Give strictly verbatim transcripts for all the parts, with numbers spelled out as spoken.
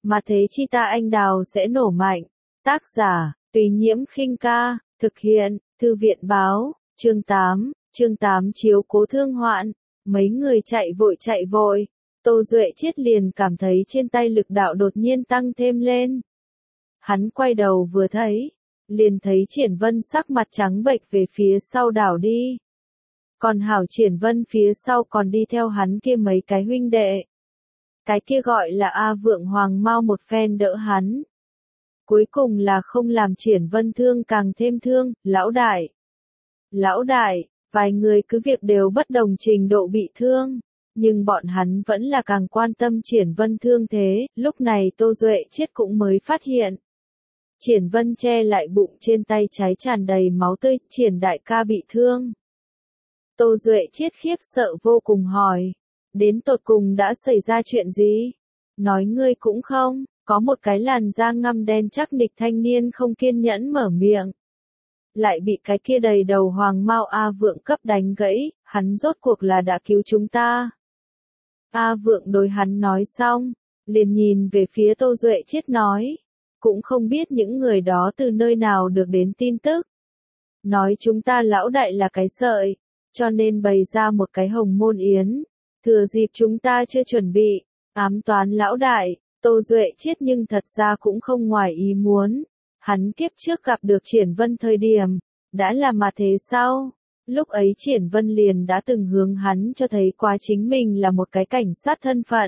mà thế chi ta anh đào sẽ nổ mạnh. Tác giả, Tùy Nhiễm Khinh Ca, thực hiện, Thư viện Báo, chương tám, chương tám chiếu cố thương hoạn, mấy người chạy vội chạy vội, Tô Duệ Chiết liền cảm thấy trên tay lực đạo đột nhiên tăng thêm lên. Hắn quay đầu vừa thấy, liền thấy Triển Vân sắc mặt trắng bệch về phía sau đảo đi. Còn hảo Triển Vân phía sau còn đi theo hắn kia mấy cái huynh đệ. Cái kia gọi là A Vượng Hoàng mau một phen đỡ hắn. Cuối cùng là không làm Triển Vân thương càng thêm thương, lão đại. Lão đại, vài người cứ việc đều bất đồng trình độ bị thương, nhưng bọn hắn vẫn là càng quan tâm Triển Vân thương thế, lúc này Tô Duệ Chiết cũng mới phát hiện. Triển Vân che lại bụng trên tay cháy tràn đầy máu tươi, Triển đại ca bị thương. Tô Duệ Chiết khiếp sợ vô cùng hỏi, đến tột cùng đã xảy ra chuyện gì? Nói ngươi cũng không, có một cái làn da ngăm đen chắc nịch thanh niên không kiên nhẫn mở miệng. Lại bị cái kia đầy đầu hoàng mao A Vượng cấp đánh gãy, hắn rốt cuộc là đã cứu chúng ta. A Vượng đối hắn nói xong, liền nhìn về phía Tô Duệ Chiết nói, cũng không biết những người đó từ nơi nào được đến tin tức. Nói chúng ta lão đại là cái sợi, cho nên bày ra một cái hồng môn yến, thừa dịp chúng ta chưa chuẩn bị, ám toán lão đại. Tô Duệ Chiết nhưng thật ra cũng không ngoài ý muốn. Hắn kiếp trước gặp được Triển Vân thời điểm, đã là mà thế sao? Lúc ấy Triển Vân liền đã từng hướng hắn cho thấy quá chính mình là một cái cảnh sát thân phận.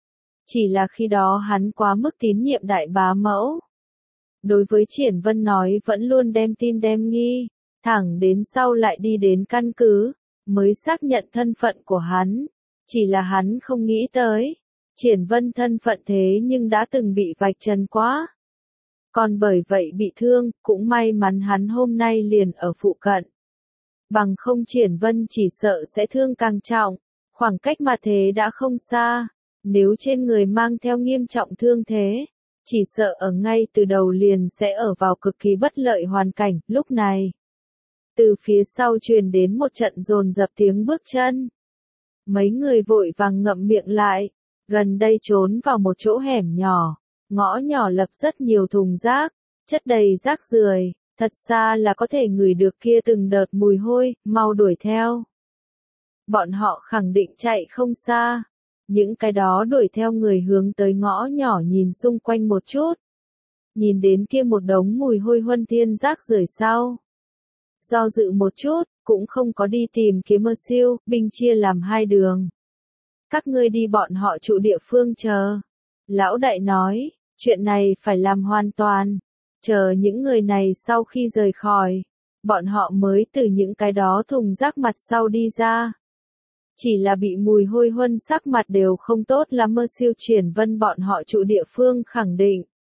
Chỉ là khi đó hắn quá mức tín nhiệm đại bá mẫu. Đối với Triển Vân nói vẫn luôn đem tin đem nghi, thẳng đến sau lại đi đến căn cứ, mới xác nhận thân phận của hắn. Chỉ là hắn không nghĩ tới. Triển Vân thân phận thế nhưng đã từng bị vạch trần quá. Còn bởi vậy bị thương, cũng may mắn hắn hôm nay liền ở phụ cận. Bằng không Triển Vân chỉ sợ sẽ thương càng trọng, khoảng cách mà thế đã không xa. Nếu trên người mang theo nghiêm trọng thương thế, chỉ sợ ở ngay từ đầu liền sẽ ở vào cực kỳ bất lợi hoàn cảnh. Lúc này, từ phía sau truyền đến một trận dồn dập tiếng bước chân. Mấy người vội vàng ngậm miệng lại. Gần đây trốn vào một chỗ hẻm nhỏ, ngõ nhỏ lập rất nhiều thùng rác, chất đầy rác rưởi, thật xa là có thể ngửi được kia từng đợt mùi hôi, mau đuổi theo. Bọn họ khẳng định chạy không xa, những cái đó đuổi theo người hướng tới ngõ nhỏ nhìn xung quanh một chút. Nhìn đến kia một đống mùi hôi huân thiên rác rưởi sau. Do dự một chút, cũng không có đi tìm kiếm mơ siêu, binh chia làm hai đường. Các ngươi đi bọn họ trụ địa phương chờ. Lão đại nói, chuyện này phải làm hoàn toàn. Chờ những người này sau khi rời khỏi, bọn họ mới từ những cái đó thùng rác mặt sau đi ra. Chỉ là bị mùi hôi huân sắc mặt đều không tốt lắm. Mơ siêu Triển Vân bọn họ trụ địa phương khẳng định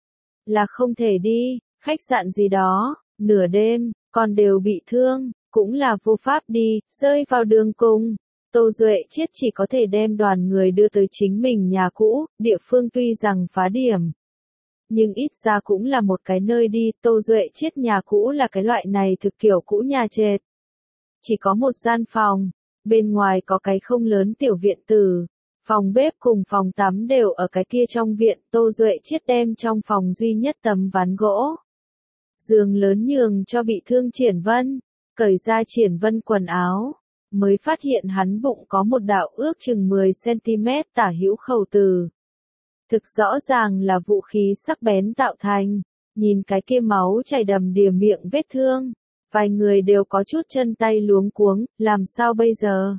là không thể đi, khách sạn gì đó, nửa đêm, còn đều bị thương, cũng là vô pháp đi, rơi vào đường cùng. Tô Duệ Chiết chỉ có thể đem đoàn người đưa tới chính mình nhà cũ, địa phương tuy rằng phá điểm. Nhưng ít ra cũng là một cái nơi đi, Tô Duệ Chiết nhà cũ là cái loại này thực kiểu cũ nhà trệt. Chỉ có một gian phòng, bên ngoài có cái không lớn tiểu viện tử, phòng bếp cùng phòng tắm đều ở cái kia trong viện. Tô Duệ Chiết đem trong phòng duy nhất tấm ván gỗ. Giường lớn nhường cho bị thương Triển Vân, cởi ra Triển Vân quần áo. Mới phát hiện hắn bụng có một đạo ước chừng mười xăng-ti-mét tả hữu khẩu tử. Thực rõ ràng là vũ khí sắc bén tạo thành, nhìn cái kia máu chảy đầm đìa miệng vết thương, vài người đều có chút chân tay luống cuống, làm sao bây giờ?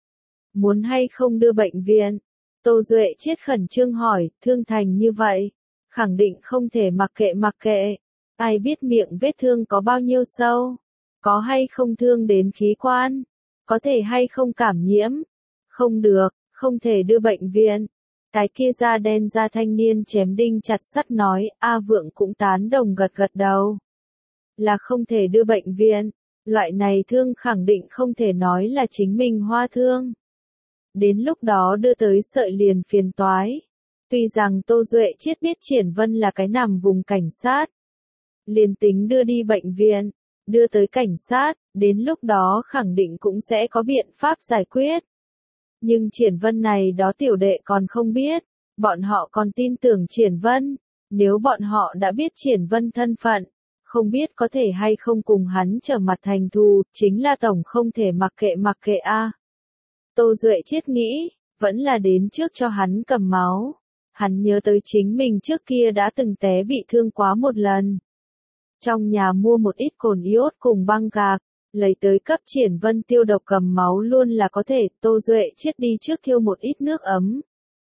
Muốn hay không đưa bệnh viện? Tô Duệ Chiết khẩn trương hỏi, thương thành như vậy, khẳng định không thể mặc kệ mặc kệ, ai biết miệng vết thương có bao nhiêu sâu, có hay không thương đến khí quan. Có thể hay không cảm nhiễm? Không được, không thể đưa bệnh viện. Cái kia da đen da thanh niên chém đinh chặt sắt nói, A Vượng cũng tán đồng gật gật đầu. Là không thể đưa bệnh viện, loại này thương khẳng định không thể nói là chính mình hoa thương. Đến lúc đó đưa tới sợi liền phiền toái. Tuy rằng Tô Duệ Chiết biết Triển Vân là cái nằm vùng cảnh sát. Liền tính đưa đi bệnh viện. Đưa tới cảnh sát, đến lúc đó khẳng định cũng sẽ có biện pháp giải quyết. Nhưng Triển Vân này đó tiểu đệ còn không biết, Bọn họ còn tin tưởng Triển Vân. Nếu bọn họ đã biết Triển Vân thân phận, không biết có thể hay không cùng hắn trở mặt thành thù, chính là tổng không thể mặc kệ mặc kệ a. Tô Duệ Chiết nghĩ, vẫn là đến trước cho hắn cầm máu. Hắn nhớ tới chính mình trước kia đã từng té bị thương quá một lần. Trong nhà mua một ít cồn iốt cùng băng gạc, lấy tới cấp Triển Vân tiêu độc cầm máu luôn là có thể. Tô Duệ Chiết đi trước thiêu một ít nước ấm.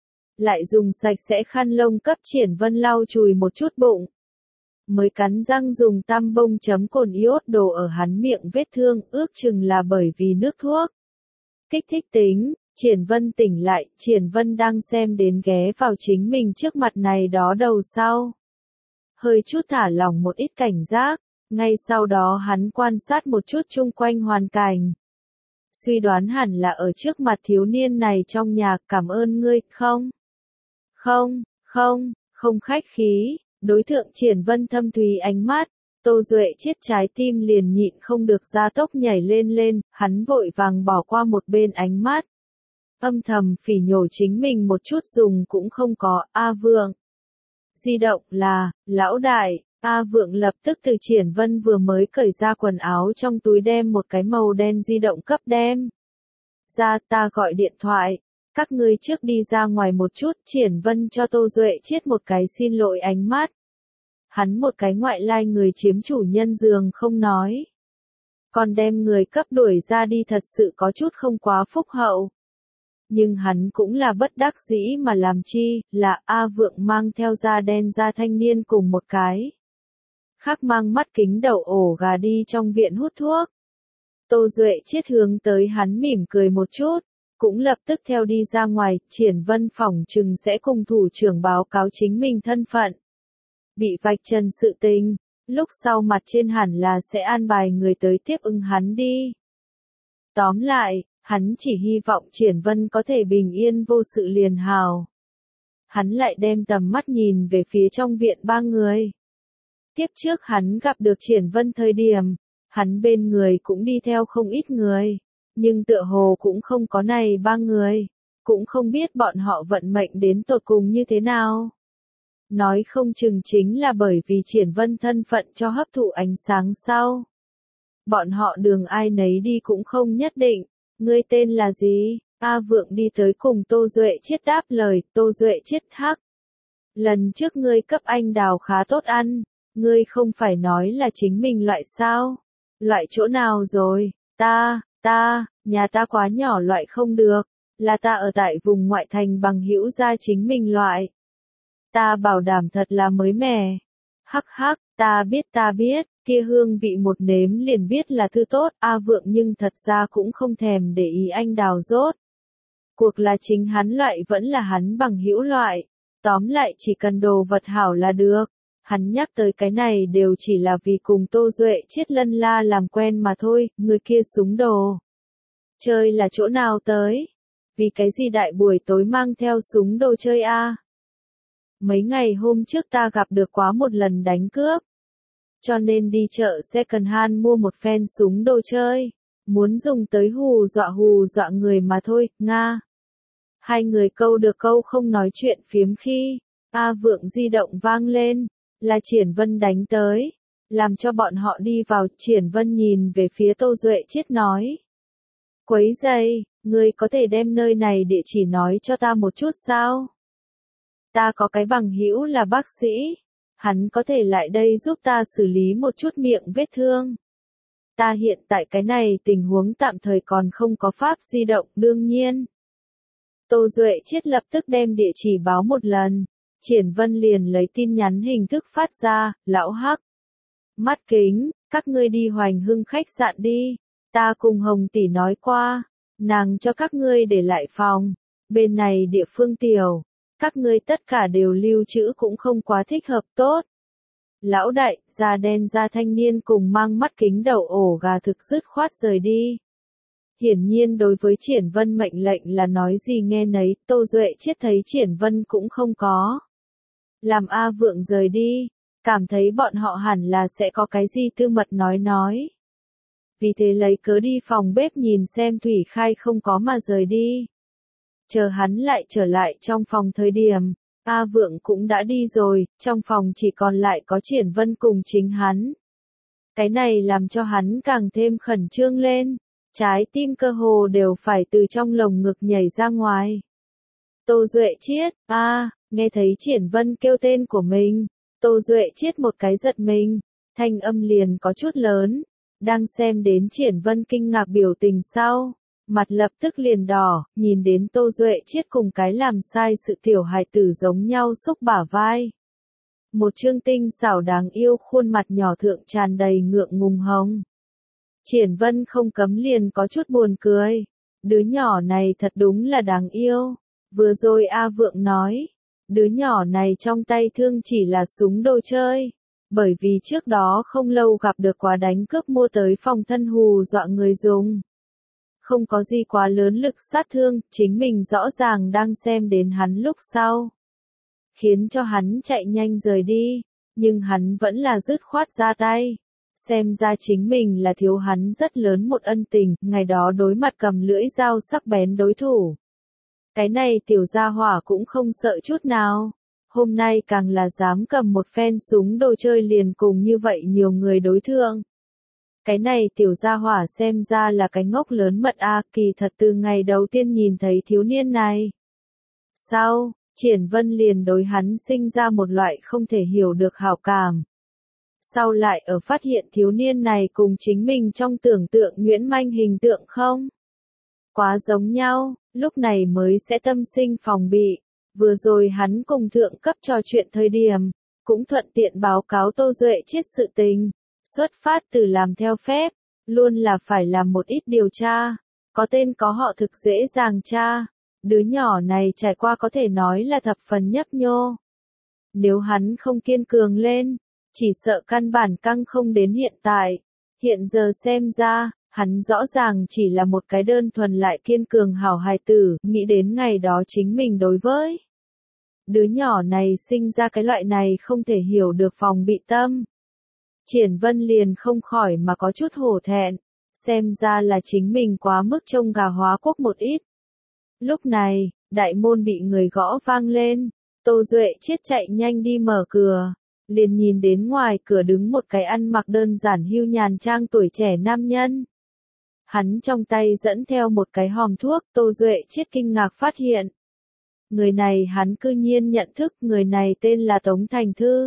Lại dùng sạch sẽ khăn lông cấp Triển Vân lau chùi một chút bụng. Mới cắn răng dùng tăm bông chấm cồn iốt đổ ở hắn miệng vết thương, ước chừng là bởi vì nước thuốc. Kích thích tính, Triển Vân tỉnh lại, Triển Vân đang xem đến ghé vào chính mình trước mặt này đó đầu sau. Hơi chút thả lỏng một ít cảnh giác, ngay sau đó hắn quan sát một chút chung quanh hoàn cảnh. Suy đoán hẳn là ở trước mặt thiếu niên này trong nhà, cảm ơn ngươi, không? Không, không, không khách khí, đối thượng Triển Vân thâm thúy ánh mắt, Tô Duệ Chiết trái tim liền nhịn không được gia tốc nhảy lên lên, hắn vội vàng bỏ qua một bên ánh mắt. Âm thầm phỉ nhổ chính mình một chút dùng cũng không có, A Vượng. Di động là, lão đại, A Vượng lập tức từ Triển Vân vừa mới cởi ra quần áo trong túi đem một cái màu đen di động cấp đem. Ra ta gọi điện thoại, các ngươi trước đi ra ngoài một chút, Triển Vân cho Tô Duệ Chiết một cái xin lỗi ánh mắt. Hắn một cái ngoại lai người chiếm chủ nhân giường không nói. Còn đem người cấp đuổi ra đi thật sự có chút không quá phúc hậu. Nhưng hắn cũng là bất đắc dĩ mà làm chi, là A Vượng mang theo da đen da thanh niên cùng một cái. Khác mang mắt kính đậu ổ gà đi trong viện hút thuốc. Tô Duệ Chiết hướng tới hắn mỉm cười một chút, cũng lập tức theo đi ra ngoài, Triển Vân phỏng chừng sẽ cùng thủ trưởng báo cáo chính mình thân phận. Bị vạch trần sự tình, lúc sau mặt trên hẳn là sẽ an bài người tới tiếp ứng hắn đi. Tóm lại, hắn chỉ hy vọng Triển Vân có thể bình yên vô sự liền hào. Hắn lại đem tầm mắt nhìn về phía trong viện ba người. Tiếp trước hắn gặp được Triển Vân thời điểm, hắn bên người cũng đi theo không ít người, nhưng tựa hồ cũng không có này ba người, cũng không biết bọn họ vận mệnh đến tột cùng như thế nào. Nói không chừng chính là bởi vì Triển Vân thân phận cho hấp thụ ánh sáng sau. Bọn họ đường ai nấy đi cũng không nhất định. Ngươi tên là gì? A Vượng đi tới cùng Tô Duệ Chiết đáp lời, Tô Duệ Chiết hắc. Lần trước ngươi cấp anh đào khá tốt ăn, ngươi không phải nói là chính mình loại sao? Loại chỗ nào rồi? Ta, ta, nhà ta quá nhỏ loại không được, là ta ở tại vùng ngoại thành bằng hữu gia chính mình loại. Ta bảo đảm thật là mới mẻ. Hắc hắc, ta biết ta biết, kia hương vị một nếm liền biết là thứ tốt, A Vượng nhưng thật ra cũng không thèm để ý anh đào rốt. Cuộc là chính hắn loại vẫn là hắn bằng hữu loại, tóm lại chỉ cần đồ vật hảo là được. Hắn nhắc tới cái này đều chỉ là vì cùng Tô Duệ Chiết lân la làm quen mà thôi, người kia súng đồ. Chơi là chỗ nào tới? Vì cái gì đại buổi tối mang theo súng đồ chơi a? Mấy ngày hôm trước ta gặp được quá một lần đánh cướp. Cho nên đi chợ second hand mua một phen súng đồ chơi. Muốn dùng tới hù dọa hù dọa người mà thôi, Nga. Hai người câu được câu không nói chuyện phiếm khi, A Vượng di động vang lên, là Triển Vân đánh tới. Làm cho bọn họ đi vào, Triển Vân nhìn về phía Tô Duệ Chiết nói. Quấy giày, ngươi có thể đem nơi này địa chỉ nói cho ta một chút sao? Ta có cái bằng hữu là bác sĩ, hắn có thể lại đây giúp ta xử lý một chút miệng vết thương. Ta hiện tại cái này tình huống tạm thời còn không có pháp di động, đương nhiên. Tô Duệ Chiết lập tức đem địa chỉ báo một lần, Triển Vân liền lấy tin nhắn hình thức phát ra, lão hắc. Mắt kính, các ngươi đi Hoành Hưng khách sạn đi, ta cùng Hồng tỷ nói qua, nàng cho các ngươi để lại phòng, bên này địa phương tiểu. Các ngươi tất cả đều lưu trữ cũng không quá thích hợp tốt. Lão đại, da đen da thanh niên cùng mang mắt kính đầu ổ gà thực dứt khoát rời đi. Hiển nhiên đối với Triển Vân mệnh lệnh là nói gì nghe nấy, Tô Duệ Chiết thấy Triển Vân cũng không có. Làm A Vượng rời đi, cảm thấy bọn họ hẳn là sẽ có cái gì tư mật nói nói. Vì thế lấy cớ đi phòng bếp nhìn xem Thủy Khai không có mà rời đi. Chờ hắn lại trở lại trong phòng thời điểm, A Vượng cũng đã đi rồi, trong phòng chỉ còn lại có Triển Vân cùng chính hắn. Cái này làm cho hắn càng thêm khẩn trương lên, trái tim cơ hồ đều phải từ trong lồng ngực nhảy ra ngoài. Tô Duệ Chiết, a, à, nghe thấy Triển Vân kêu tên của mình, Tô Duệ Chiết một cái giật mình, thanh âm liền có chút lớn, đang xem đến Triển Vân kinh ngạc biểu tình sau, mặt lập tức liền đỏ, nhìn đến Tô Duệ Chiết cùng cái làm sai sự tiểu hài tử giống nhau xúc bả vai. Một trương tinh xảo đáng yêu khuôn mặt nhỏ thượng tràn đầy ngượng ngùng hồng. Triển Vân không cấm liền có chút buồn cười, đứa nhỏ này thật đúng là đáng yêu. Vừa rồi A Vượng nói, đứa nhỏ này trong tay thương chỉ là súng đồ chơi, bởi vì trước đó không lâu gặp được quá đánh cướp mua tới phòng thân hù dọa người dùng. Không có gì quá lớn lực sát thương, chính mình rõ ràng đang xem đến hắn lúc sau. Khiến cho hắn chạy nhanh rời đi, nhưng hắn vẫn là dứt khoát ra tay. Xem ra chính mình là thiếu hắn rất lớn một ân tình, ngày đó đối mặt cầm lưỡi dao sắc bén đối thủ. Cái này tiểu gia hỏa cũng không sợ chút nào, hôm nay càng là dám cầm một phen súng đồ chơi liền cùng như vậy nhiều người đối thương. Cái này tiểu gia hỏa xem ra là cái ngốc lớn mật a, kỳ thật từ ngày đầu tiên nhìn thấy thiếu niên này. Sau, Triển Vân liền đối hắn sinh ra một loại không thể hiểu được hảo cảm. Sau lại ở phát hiện thiếu niên này cùng chính mình trong tưởng tượng Nguyễn Manh hình tượng không? Quá giống nhau, lúc này mới sẽ tâm sinh phòng bị. Vừa rồi hắn cùng thượng cấp trò chuyện thời điểm, cũng thuận tiện báo cáo Tô Duệ Chiết sự tình. Xuất phát từ làm theo phép, luôn là phải làm một ít điều tra, có tên có họ thực dễ dàng tra. Đứa nhỏ này trải qua có thể nói là thập phần nhấp nhô. Nếu hắn không kiên cường lên, chỉ sợ căn bản căng không đến hiện tại. Hiện giờ xem ra, hắn rõ ràng chỉ là một cái đơn thuần lại kiên cường hảo hài tử, nghĩ đến ngày đó chính mình đối với. Đứa nhỏ này sinh ra cái loại này không thể hiểu được phòng bị tâm. Triển Vân liền không khỏi mà có chút hổ thẹn, xem ra là chính mình quá mức trông gà hóa quốc một ít. Lúc này, đại môn bị người gõ vang lên, Tô Duệ Chiết chạy nhanh đi mở cửa, liền nhìn đến ngoài cửa đứng một cái ăn mặc đơn giản hưu nhàn trang tuổi trẻ nam nhân. Hắn trong tay dẫn theo một cái hòm thuốc, Tô Duệ Chiết kinh ngạc phát hiện. Người này hắn cư nhiên nhận thức, người này tên là Tống Thành Thư.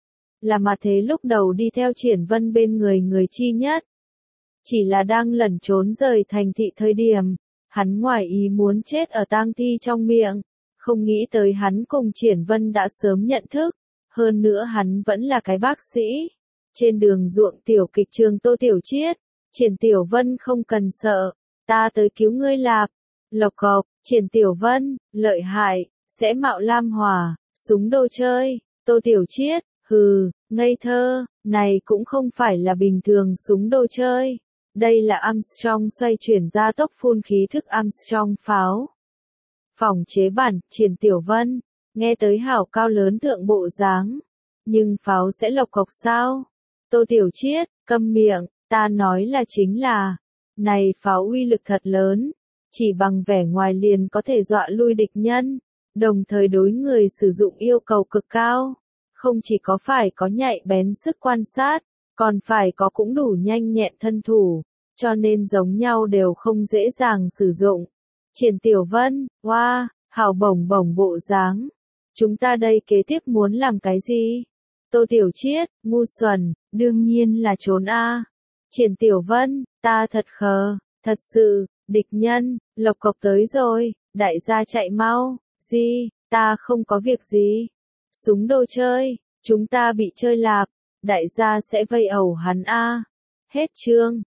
Là mà thế lúc đầu đi theo Triển Vân bên người người chi nhất. Chỉ là đang lẩn trốn rời thành thị thời điểm, hắn ngoài ý muốn chết ở tang thi trong miệng, không nghĩ tới hắn cùng Triển Vân đã sớm nhận thức, hơn nữa hắn vẫn là cái bác sĩ. Trên đường ruộng tiểu kịch trường Tô Tiểu Chiết, Triển Tiểu Vân không cần sợ, ta tới cứu ngươi lạp. Lộc cộc, Triển Tiểu Vân, lợi hại, sẽ mạo lam hỏa, súng đồ chơi, Tô Tiểu Chiết. Hừ, ngây thơ, này cũng không phải là bình thường súng đồ chơi. Đây là Armstrong xoay chuyển ra tốc phun khí thức Armstrong pháo. Phòng chế bản, Triển Tiểu Vân, nghe tới hảo cao lớn thượng bộ dáng. Nhưng pháo sẽ lộc cộc sao? Tô Tiểu Chiết, câm miệng, ta nói là chính là, này pháo uy lực thật lớn, chỉ bằng vẻ ngoài liền có thể dọa lui địch nhân, đồng thời đối người sử dụng yêu cầu cực cao. Không chỉ có phải có nhạy bén sức quan sát, còn phải có cũng đủ nhanh nhẹn thân thủ, cho nên giống nhau đều không dễ dàng sử dụng. Triển Tiểu Vân, wow, hào bổng bổng bộ dáng. Chúng ta đây kế tiếp muốn làm cái gì? Tô Tiểu Chiết, ngu xuẩn, đương nhiên là trốn a. Triển Tiểu Vân, ta thật khờ, thật sự, địch nhân, lộc cộc tới rồi, đại gia chạy mau, gì, ta không có việc gì. Súng đồ chơi, chúng ta bị chơi lạp, đại gia sẽ vây ẩu hắn a. Hết chương.